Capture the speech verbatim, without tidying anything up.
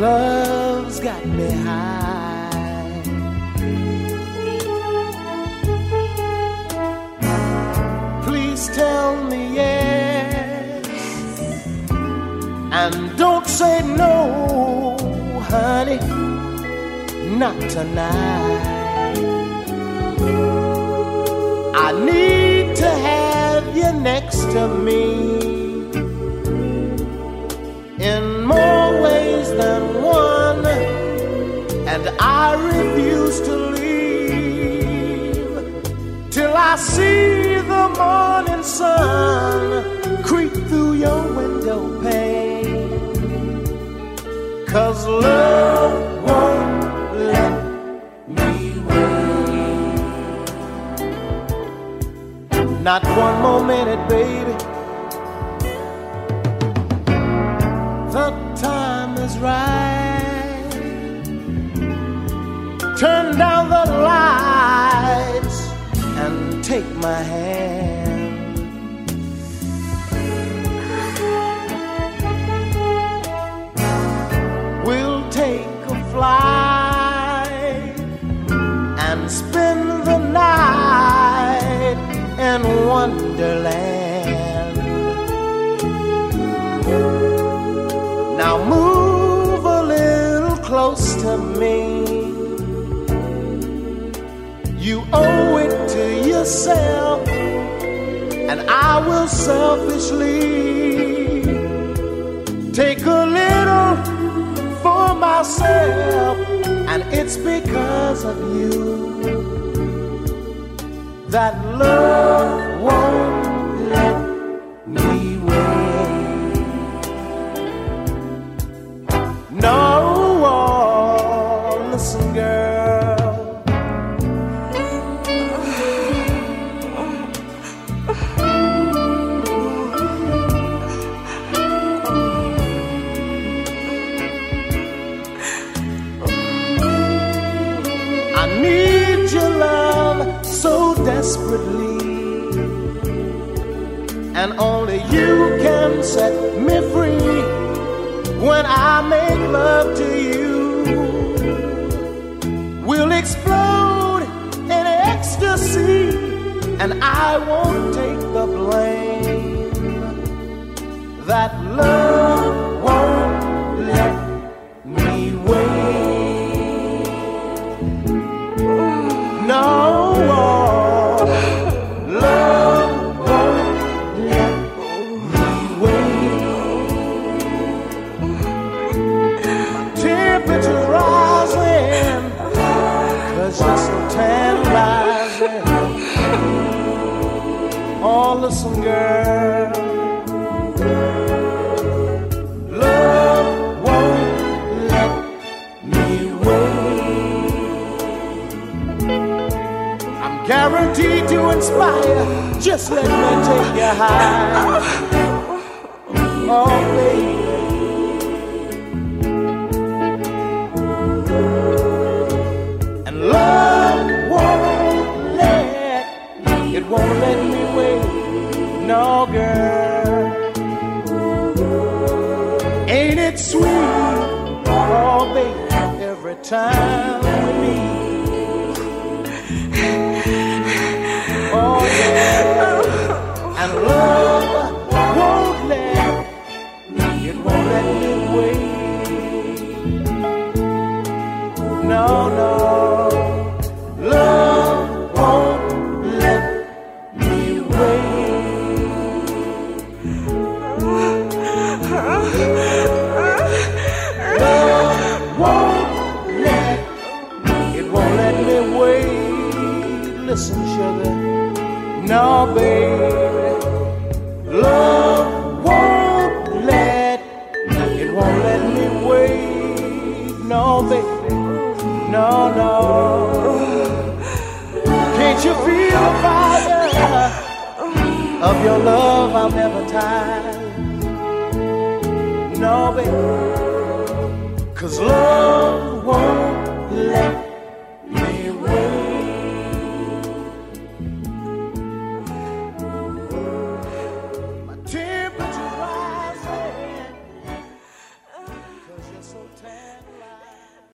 love's got me high. Please tell me yes, and don't say no, honey, not tonight. I need to have you next to me in more ways than one, and I refuse to leave till I see the morning sun creep through your window pane. 'Cause love won't let me wait. Not one more minute, baby. The time is right. Turn down the lights and take my hand. We'll take a flight and spend the night in Wonderland. Now move a little close to me. You owe it to yourself, and I will selfishly take a little for myself, and it's because of you that love won't let me wait. No, oh, listen, girl. I need your love so desperately, and only you can set me free. When I make love to you, we'll explode in ecstasy, and I won't take the blame. That love won't let me wait. No, love won't let me wait. Temperature's rising, 'cause you're so tantalizing. Oh, listen, girl. Love won't let me wait. I'm guaranteed to inspire. Just let me take you high. Oh, baby. Love won't let, it won't let me wait. No, girl. Ain't it sweet? Oh, baby, every time we meet. Oh, yeah. And love won't let, it won't let me wait. No, no. Love won't let me wait. Love won't let, it won't let me wait. Listen, sugar, no, baby. Love won't let, it won't let me wait. No, baby, no, no. Can't you feel the fire of your love? I'll never tire. No, baby, 'cause love won't